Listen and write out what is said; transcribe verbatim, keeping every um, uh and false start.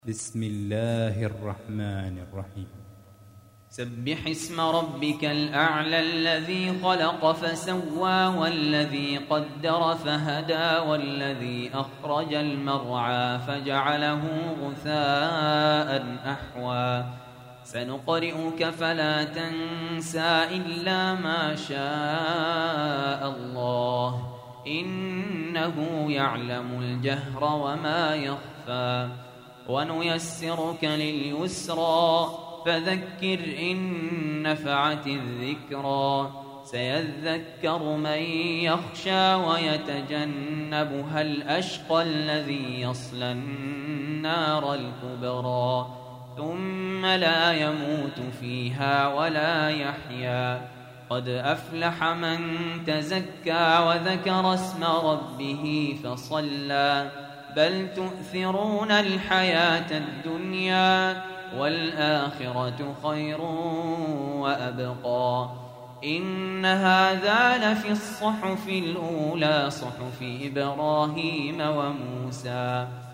بسم الله الرحمن الرحيم. سبح اسم ربك الأعلى الذي خلق فسوى والذي قدر فهدى والذي أخرج المرعى فجعله غثاء أحوى سنقرئك فلا تنسى إلا ما شاء الله إنه يعلم الجهر وما يخفى ونيسرك لليسرى فذكر إن نفعت الذكرى سيذكر من يخشى ويتجنبها الأشقى الذي يصلى النار الكبرى ثم لا يموت فيها ولا يحيا قد أفلح من تزكى وذكر اسم ربه فصلى بل تؤثرون الحياة الدنيا والآخرة خير وأبقى إن هذا لفي الصحف الأولى صحف إبراهيم وموسى